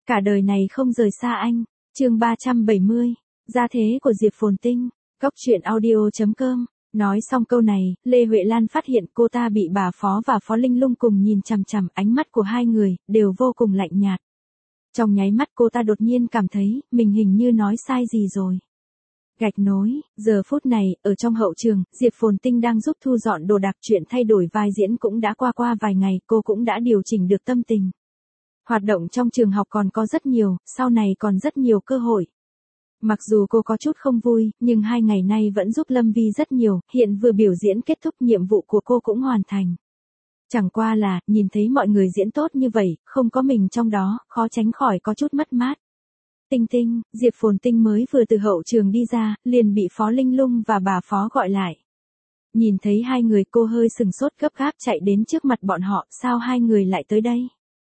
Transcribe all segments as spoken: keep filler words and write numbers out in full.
cả đời này không rời xa anh. Chương ba trăm bảy mươi, gia thế của Diệp Phồn Tinh. Cốc truyện audio chấm com. Nói xong câu này, Lê Huệ Lan phát hiện cô ta bị bà Phó và Phó Linh Lung cùng nhìn chằm chằm, ánh mắt của hai người đều vô cùng lạnh nhạt. Trong nháy mắt cô ta đột nhiên cảm thấy mình hình như nói sai gì rồi. Gạch nối, giờ phút này, ở trong hậu trường, Diệp Phồn Tinh đang giúp thu dọn đồ đạc, chuyện thay đổi vai diễn cũng đã qua qua vài ngày, cô cũng đã điều chỉnh được tâm tình. Hoạt động trong trường học còn có rất nhiều, sau này còn rất nhiều cơ hội. Mặc dù cô có chút không vui, nhưng hai ngày nay vẫn giúp Lâm Vi rất nhiều, hiện vừa biểu diễn kết thúc nhiệm vụ của cô cũng hoàn thành. Chẳng qua là, nhìn thấy mọi người diễn tốt như vậy, không có mình trong đó, khó tránh khỏi có chút mất mát. Tinh Tinh, Diệp Phồn Tinh mới vừa từ hậu trường đi ra, liền bị Phó Linh Lung và bà Phó gọi lại. Nhìn thấy hai người cô hơi sừng sốt gấp gáp chạy đến trước mặt bọn họ, sao hai người lại tới đây?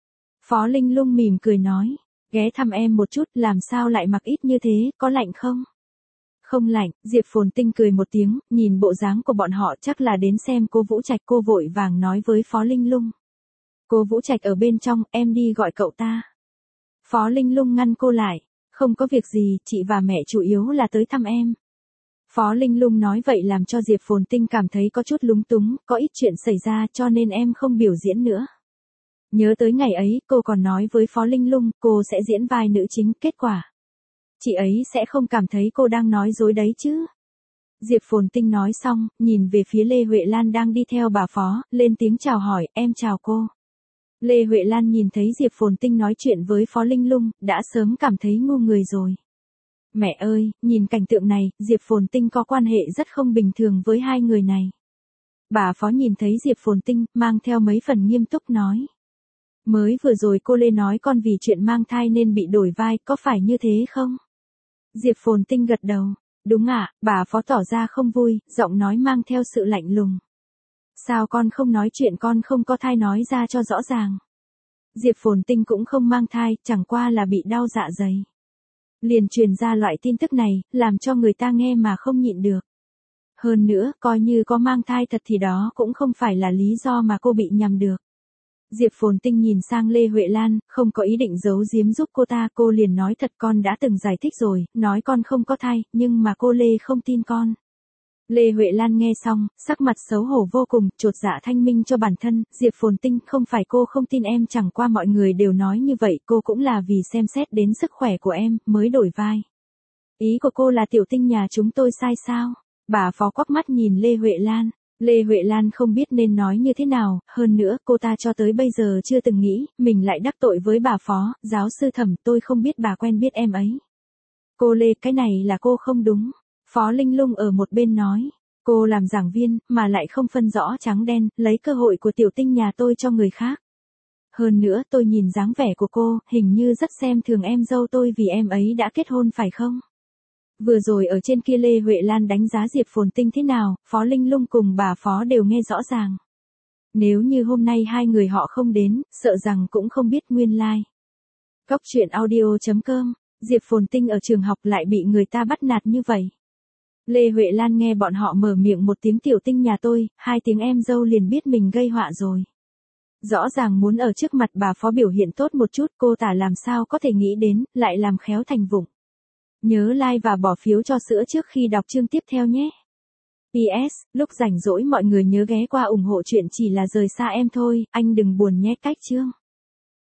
Phó Linh Lung mỉm cười nói, ghé thăm em một chút, làm sao lại mặc ít như thế, có lạnh không? Không lạnh, Diệp Phồn Tinh cười một tiếng, nhìn bộ dáng của bọn họ chắc là đến xem cô Vũ Trạch, cô vội vàng nói với Phó Linh Lung. Cô Vũ Trạch ở bên trong, em đi gọi cậu ta. Phó Linh Lung ngăn cô lại, không có việc gì, chị và mẹ chủ yếu là tới thăm em. Phó Linh Lung nói vậy làm cho Diệp Phồn Tinh cảm thấy có chút lúng túng, có ít chuyện xảy ra cho nên em không biểu diễn nữa. Nhớ tới ngày ấy, cô còn nói với Phó Linh Lung, cô sẽ diễn vai nữ chính, kết quả. Chị ấy sẽ không cảm thấy cô đang nói dối đấy chứ. Diệp Phồn Tinh nói xong, nhìn về phía Lê Huệ Lan đang đi theo bà Phó, lên tiếng chào hỏi, em chào cô. Lê Huệ Lan nhìn thấy Diệp Phồn Tinh nói chuyện với Phó Linh Lung, đã sớm cảm thấy ngu người rồi. Mẹ ơi, nhìn cảnh tượng này, Diệp Phồn Tinh có quan hệ rất không bình thường với hai người này. Bà Phó nhìn thấy Diệp Phồn Tinh, mang theo mấy phần nghiêm túc nói. Mới vừa rồi cô Lê nói con vì chuyện mang thai nên bị đổi vai, có phải như thế không? Diệp Phồn Tinh gật đầu. Đúng ạ, bà Phó tỏ ra không vui, giọng nói mang theo sự lạnh lùng. Sao con không nói chuyện con không có thai nói ra cho rõ ràng? Diệp Phồn Tinh cũng không mang thai, chẳng qua là bị đau dạ dày. Liền truyền ra loại tin tức này, làm cho người ta nghe mà không nhịn được. Hơn nữa, coi như có mang thai thật thì đó cũng không phải là lý do mà cô bị nhầm được. Diệp Phồn Tinh nhìn sang Lê Huệ Lan, không có ý định giấu giếm giúp cô ta, cô liền nói thật con đã từng giải thích rồi, nói con không có thai, nhưng mà cô Lê không tin con. Lê Huệ Lan nghe xong, sắc mặt xấu hổ vô cùng, chột dạ thanh minh cho bản thân, Diệp Phồn Tinh, không phải cô không tin em, chẳng qua mọi người đều nói như vậy, cô cũng là vì xem xét đến sức khỏe của em, mới đổi vai. Ý của cô là Tiểu Tinh nhà chúng tôi sai sao? Bà Phó quắc mắt nhìn Lê Huệ Lan. Lê Huệ Lan không biết nên nói như thế nào, hơn nữa, cô ta cho tới bây giờ chưa từng nghĩ, mình lại đắc tội với bà Phó, giáo sư Thẩm, tôi không biết bà quen biết em ấy. Cô Lê, cái này là cô không đúng. Phó Linh Lung ở một bên nói, cô làm giảng viên, mà lại không phân rõ trắng đen, lấy cơ hội của Tiểu Tinh nhà tôi cho người khác. Hơn nữa, tôi nhìn dáng vẻ của cô, hình như rất xem thường em dâu tôi vì em ấy đã kết hôn phải không? Vừa rồi ở trên kia Lê Huệ Lan đánh giá Diệp Phồn Tinh thế nào, Phó Linh Lung cùng bà Phó đều nghe rõ ràng. Nếu như hôm nay hai người họ không đến, sợ rằng cũng không biết nguyên lai. Cốc truyện audio chấm com, Diệp Phồn Tinh ở trường học lại bị người ta bắt nạt như vậy. Lê Huệ Lan nghe bọn họ mở miệng một tiếng Tiểu Tinh nhà tôi, hai tiếng em dâu liền biết mình gây họa rồi. Rõ ràng muốn ở trước mặt bà Phó biểu hiện tốt một chút, cô ta làm sao có thể nghĩ đến, lại làm khéo thành vụng. Nhớ like và bỏ phiếu cho sữa trước khi đọc chương tiếp theo nhé. pê ét, lúc rảnh rỗi mọi người nhớ ghé qua ủng hộ chuyện Chỉ là rời xa em thôi, anh đừng buồn nhé cách chương.